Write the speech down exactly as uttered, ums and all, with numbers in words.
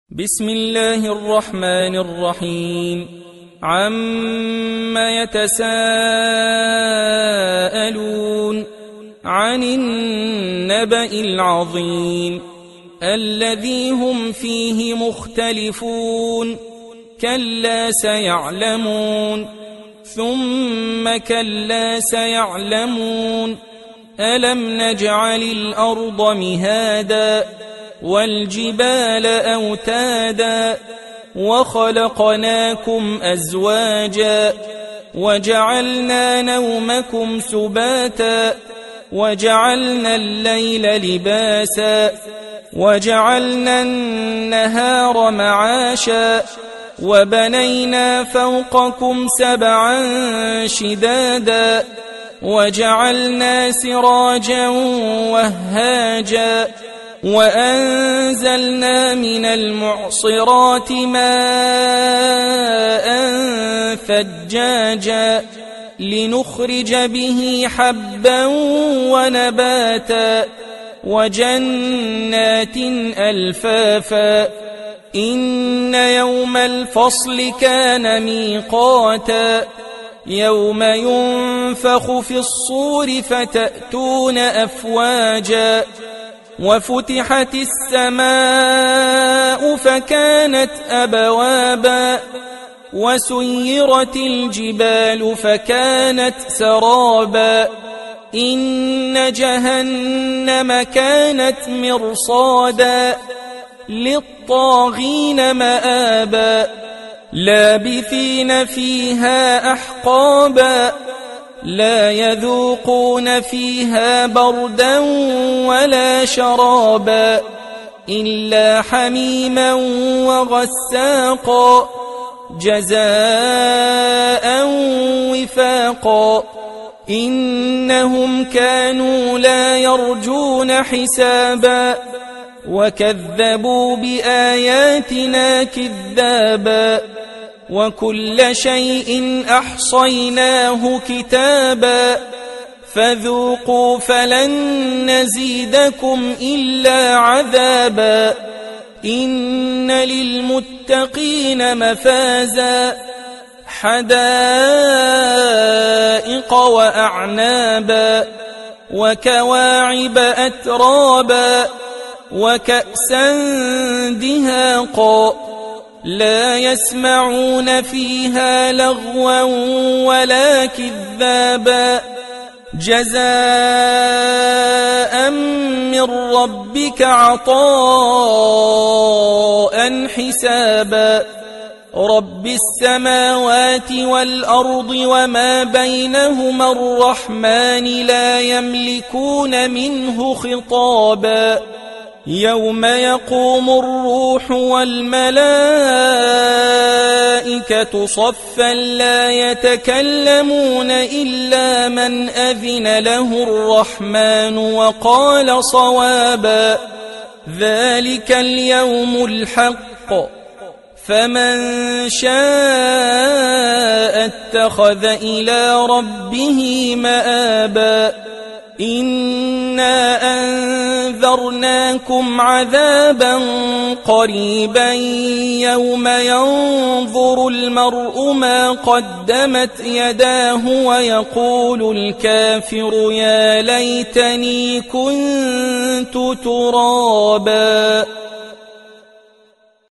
بسم الله الرحمن الرحيم. عم يتساءلون عن النبأ العظيم الذي هم فيه مختلفون كلا سيعلمون ثم كلا سيعلمون ألم نجعل الأرض مهادا والجبال أوتادا وخلقناكم أزواجا وجعلنا نومكم سباتا وجعلنا الليل لباسا وجعلنا النهار معاشا وبنينا فوقكم سبعا شدادا وجعلنا سراجا وهاجا وأنزلنا من المعصرات ماء ثجاجا لنخرج به حبا ونباتا وجنات ألفافا إن يوم الفصل كان ميقاتا يوم ينفخ في الصور فتأتون أفواجا وفتحت السماء فكانت أبوابا وسيرت الجبال فكانت سرابا إن جهنم كانت مرصادا للطاغين مآبا لابثين فيها أحقابا لا يذوقون فيها بردا ولا شرابا إلا حميما وغساقا جزاء وفاقا إنهم كانوا لا يرجون حسابا وكذبوا بآياتنا كذابا وكل شيء أحصيناه كتابا فذوقوا فلن نزيدكم إلا عذابا إن للمتقين مفازا حدائق وأعنابا وكواعب أترابا وكأسا دهاقا لا يسمعون فيها لغوا ولا كذابا جزاء من ربك عطاء حسابا رب السماوات والأرض وما بينهما الرحمن لا يملكون منه خطابا يوم يقوم الروح والملائكة صفا لا يتكلمون إلا من أذن له الرحمن وقال صوابا ذلك اليوم الحق فمن شاء اتخذ إلى ربه مآبا إنا أنذرناكم عذابا قريبا يوم ينظر المرء ما قدمت يداه ويقول الكافر يا ليتني كنت ترابا.